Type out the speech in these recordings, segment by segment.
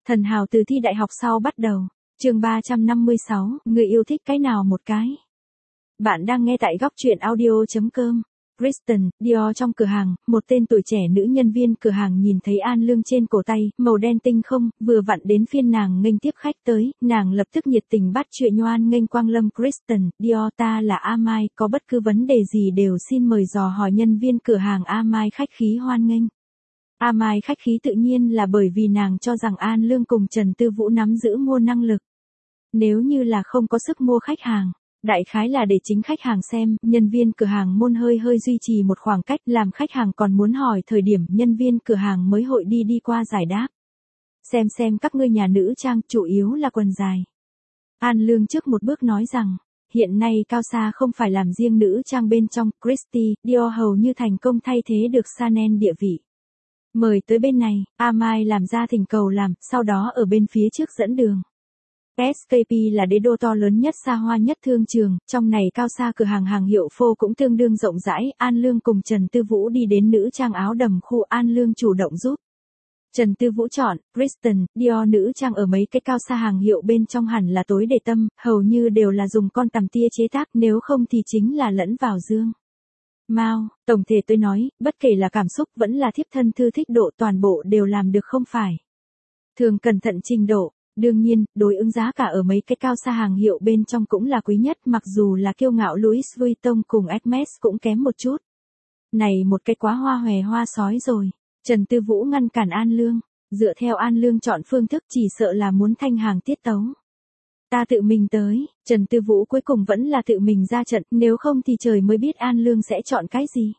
Thần hào từ thi đại học sau bắt đầu. Chương 356, người yêu thích cái nào một cái. Bạn đang nghe tại góc truyện audio.com. Kristen, Dior trong cửa hàng, một tên tuổi trẻ nữ nhân viên cửa hàng nhìn thấy An Lương trên cổ tay, màu đen tinh không, vừa vặn đến phiên nàng nghênh tiếp khách tới, nàng lập tức nhiệt tình bắt chuyện nhoan nghênh quang lâm. Kristen, Dior, ta là A Mai, có bất cứ vấn đề gì đều xin mời dò hỏi nhân viên cửa hàng. A Mai khách khí hoan nghênh. A Mai khách khí tự nhiên là bởi vì nàng cho rằng An Lương cùng Trần Tư Vũ nắm giữ mua năng lực. Nếu như là không có sức mua khách hàng, đại khái là để chính khách hàng xem, nhân viên cửa hàng môn hơi duy trì một khoảng cách, làm khách hàng còn muốn hỏi thời điểm nhân viên cửa hàng mới hội đi qua giải đáp. Xem các ngươi nhà nữ trang, chủ yếu là quần dài. An Lương trước một bước nói rằng, hiện nay Cao Sa không phải làm riêng nữ trang bên trong, Christy, Dior hầu như thành công thay thế được Chanel địa vị. Mời tới bên này, A Mai làm ra thỉnh cầu làm, sau đó ở bên phía trước dẫn đường. SKP là đế đô to lớn nhất xa hoa nhất thương trường, trong này Cao Sa cửa hàng hiệu phô cũng tương đương rộng rãi. An Lương cùng Trần Tư Vũ đi đến nữ trang áo đầm khu. An Lương chủ động giúp Trần Tư Vũ chọn. Kristen, Dior nữ trang ở mấy cái Cao Sa hàng hiệu bên trong hẳn là tối để tâm, hầu như đều là dùng con tằm tia chế tác, nếu không thì chính là lẫn vào dương Mao. Tổng thể tôi nói, bất kể là cảm xúc vẫn là thiếp thân thư thích độ, toàn bộ đều làm được không phải thường cẩn thận trình độ. Đương nhiên, đối ứng giá cả ở mấy cái Cao Sa hàng hiệu bên trong cũng là quý nhất, mặc dù là kiêu ngạo Louis Vuitton cùng Hermes cũng kém một chút. Này một cái quá hoa hòe hoa sói rồi. Trần Tư Vũ ngăn cản An Lương, dựa theo An Lương chọn phương thức chỉ sợ là muốn thanh hàng tiết tấu. Ta tự mình tới. Trần Tư Vũ cuối cùng vẫn là tự mình ra trận, nếu không thì trời mới biết An Lương sẽ chọn cái gì.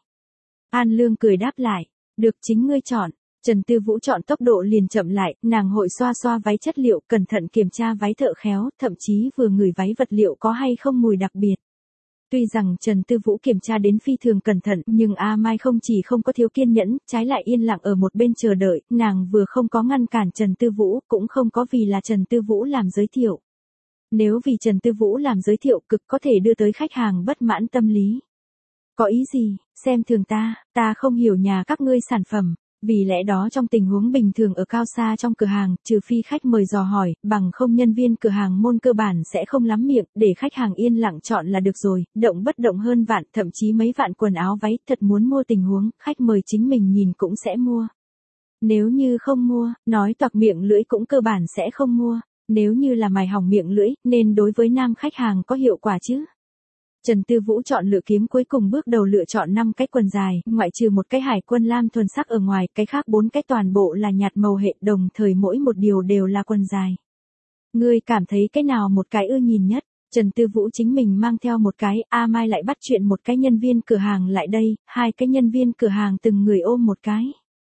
An Lương cười đáp lại, được, chính ngươi chọn. Trần Tư Vũ chọn tốc độ liền chậm lại, nàng hội xoa váy chất liệu, cẩn thận kiểm tra váy thợ khéo, thậm chí vừa ngửi váy vật liệu có hay không mùi đặc biệt. Tuy rằng Trần Tư Vũ kiểm tra đến phi thường cẩn thận, nhưng A Mai không chỉ không có thiếu kiên nhẫn, trái lại yên lặng ở một bên chờ đợi, nàng vừa không có ngăn cản Trần Tư Vũ, cũng không có vì là Trần Tư Vũ làm giới thiệu. Nếu vì Trần Tư Vũ làm giới thiệu cực có thể đưa tới khách hàng bất mãn tâm lý. Có ý gì, xem thường ta không hiểu nhà các ngươi sản phẩm. Vì lẽ đó trong tình huống bình thường ở Cao Sa trong cửa hàng, trừ phi khách mời dò hỏi, bằng không nhân viên cửa hàng môn cơ bản sẽ không lắm miệng, để khách hàng yên lặng chọn là được rồi, động bất động hơn vạn, thậm chí mấy vạn quần áo váy, thật muốn mua tình huống, khách mời chính mình nhìn cũng sẽ mua. Nếu như không mua, nói toạc miệng lưỡi cũng cơ bản sẽ không mua, nếu như là mài hỏng miệng lưỡi, nên đối với nam khách hàng có hiệu quả chứ. Trần Tư Vũ chọn lựa kiếm cuối cùng bước đầu lựa chọn 5 cái quần dài, ngoại trừ một cái hải quân lam thuần sắc ở ngoài, cái khác 4 cái toàn bộ là nhạt màu hệ, đồng thời mỗi một điều đều là quần dài. Ngươi cảm thấy cái nào một cái ưa nhìn nhất? Trần Tư Vũ chính mình mang theo một cái, A Mai lại bắt chuyện một cái nhân viên cửa hàng lại đây, 2 cái nhân viên cửa hàng từng người ôm một cái.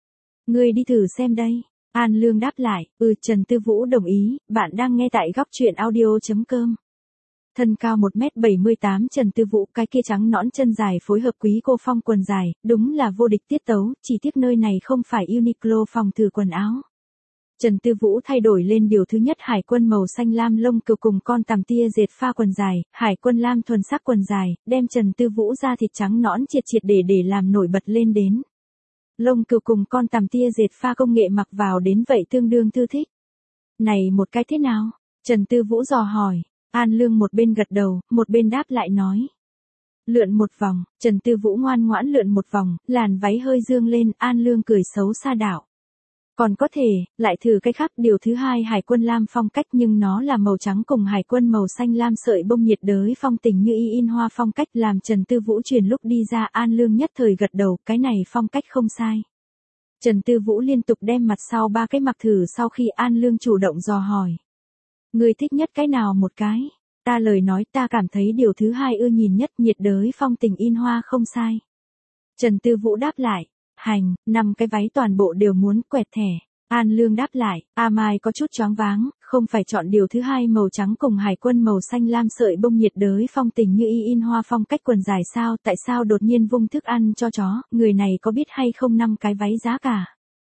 Ngươi đi thử xem đây. An Lương đáp lại, Trần Tư Vũ đồng ý, bạn đang nghe tại góc truyện audio.com. Thân cao 1m78 Trần Tư Vũ, cái kia trắng nõn chân dài phối hợp quý cô phong quần dài, đúng là vô địch tiết tấu, chỉ tiếc nơi này không phải Uniqlo phòng thử quần áo. Trần Tư Vũ thay đổi lên điều thứ nhất hải quân màu xanh lam lông cừu cùng con tằm tia dệt pha quần dài, hải quân lam thuần sắc quần dài, đem Trần Tư Vũ da thịt trắng nõn triệt để làm nổi bật lên đến. Lông cừu cùng con tằm tia dệt pha công nghệ mặc vào đến vậy tương đương thư thích. Này một cái thế nào? Trần Tư Vũ dò hỏi. An Lương một bên gật đầu, một bên đáp lại nói. Lượn một vòng, Trần Tư Vũ ngoan ngoãn lượn một vòng, làn váy hơi dương lên, An Lương cười xấu xa đảo. Còn có thể, lại thử cái khác, điều thứ hai hải quân lam phong cách nhưng nó là màu trắng cùng hải quân màu xanh lam sợi bông nhiệt đới phong tình như in hoa phong cách, làm Trần Tư Vũ truyền lúc đi ra. An Lương nhất thời gật đầu, cái này phong cách không sai. Trần Tư Vũ liên tục đem mặt sau 3 cái mặc thử sau khi An Lương chủ động dò hỏi. Ngươi thích nhất cái nào một cái? Ta lời nói, ta cảm thấy điều thứ hai ưa nhìn nhất, nhiệt đới phong tình in hoa không sai. Trần Tư Vũ đáp lại, 5 cái váy toàn bộ đều muốn, quẹt thẻ. An Lương đáp lại, A Mai có chút choáng váng, không phải chọn điều thứ hai màu trắng cùng hải quân màu xanh lam sợi bông nhiệt đới phong tình như in hoa phong cách quần dài sao, tại sao đột nhiên vung thức ăn cho chó, người này có biết hay không 5 cái váy giá cả?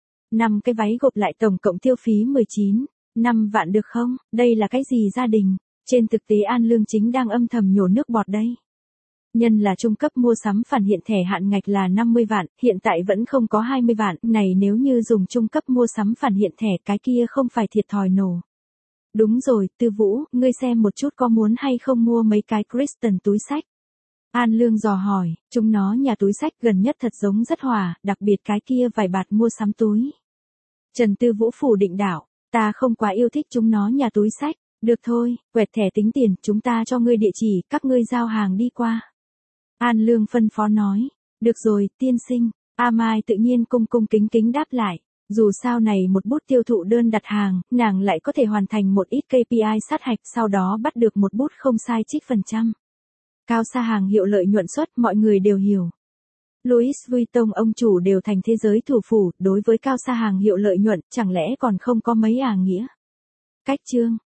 5 cái váy gộp lại tổng cộng tiêu phí 5 vạn được không? Đây là cái gì gia đình? Trên thực tế An Lương chính đang âm thầm nhổ nước bọt đây. Nhân là trung cấp mua sắm phản hiện thẻ hạn ngạch là 50 vạn, hiện tại vẫn không có 20 vạn, này nếu như dùng trung cấp mua sắm phản hiện thẻ cái kia không phải thiệt thòi nổ. Đúng rồi, Tư Vũ, ngươi xem một chút có muốn hay không mua mấy cái Kristen túi xách. An Lương dò hỏi, chúng nó nhà túi xách gần nhất thật giống rất hòa, đặc biệt cái kia vài bạt mua sắm túi. Trần Tư Vũ phủ định đảo, ta không quá yêu thích chúng nó nhà túi xách, được thôi, quẹt thẻ tính tiền, chúng ta cho ngươi địa chỉ, các ngươi giao hàng đi qua. An Lương phân phó nói, được rồi, tiên sinh, A Mai tự nhiên cung cung kính kính đáp lại. Dù sao này một bút tiêu thụ đơn đặt hàng, nàng lại có thể hoàn thành một ít KPI sát hạch, sau đó bắt được một bút không sai trích phần trăm. Cao xa hàng hiệu lợi nhuận suất mọi người đều hiểu. Louis Vuitton ông chủ đều thành thế giới thủ phủ, đối với cao xa hàng hiệu lợi nhuận, chẳng lẽ còn không có mấy nghĩa. Cách chương